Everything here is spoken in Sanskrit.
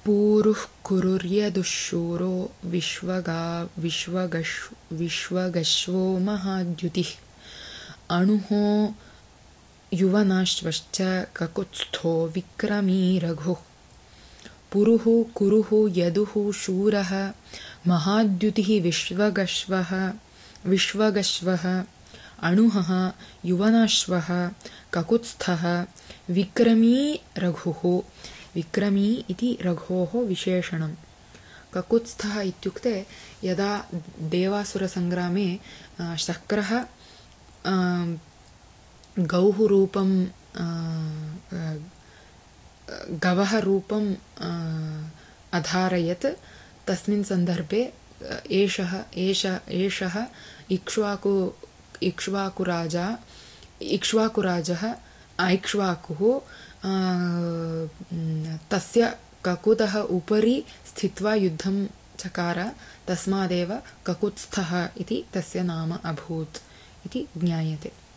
पूरुः कुरुर्यदुःशूरो विश्वगश्वो महाद्युतिः अणुः युवनाश्वश्च ककुत्स्थो विक्रमी रघुः पुरुः कुरुः यदुः शूरः महाद्युतिः विश्वगश्वः अणुः युवनाश्वः ककुत्स्थः विक्रमी रघुः विक्रमी इति रघोः विशेषणं ककुत्स्थः इत्युक्ते यदा देवासुरसंग्रामे शक्रः गौः रूपं गवः रूपं अधारयत् तस्मिन् सन्दर्भे एषः इक्ष्वाकुराजः ऐक्ष्वाकुः तस्य ककुतः उपरि स्थित्वा युद्धं चकार तस्मादेव ककुत्स्थः इति तस्य नाम अभूत् इति ज्ञायते।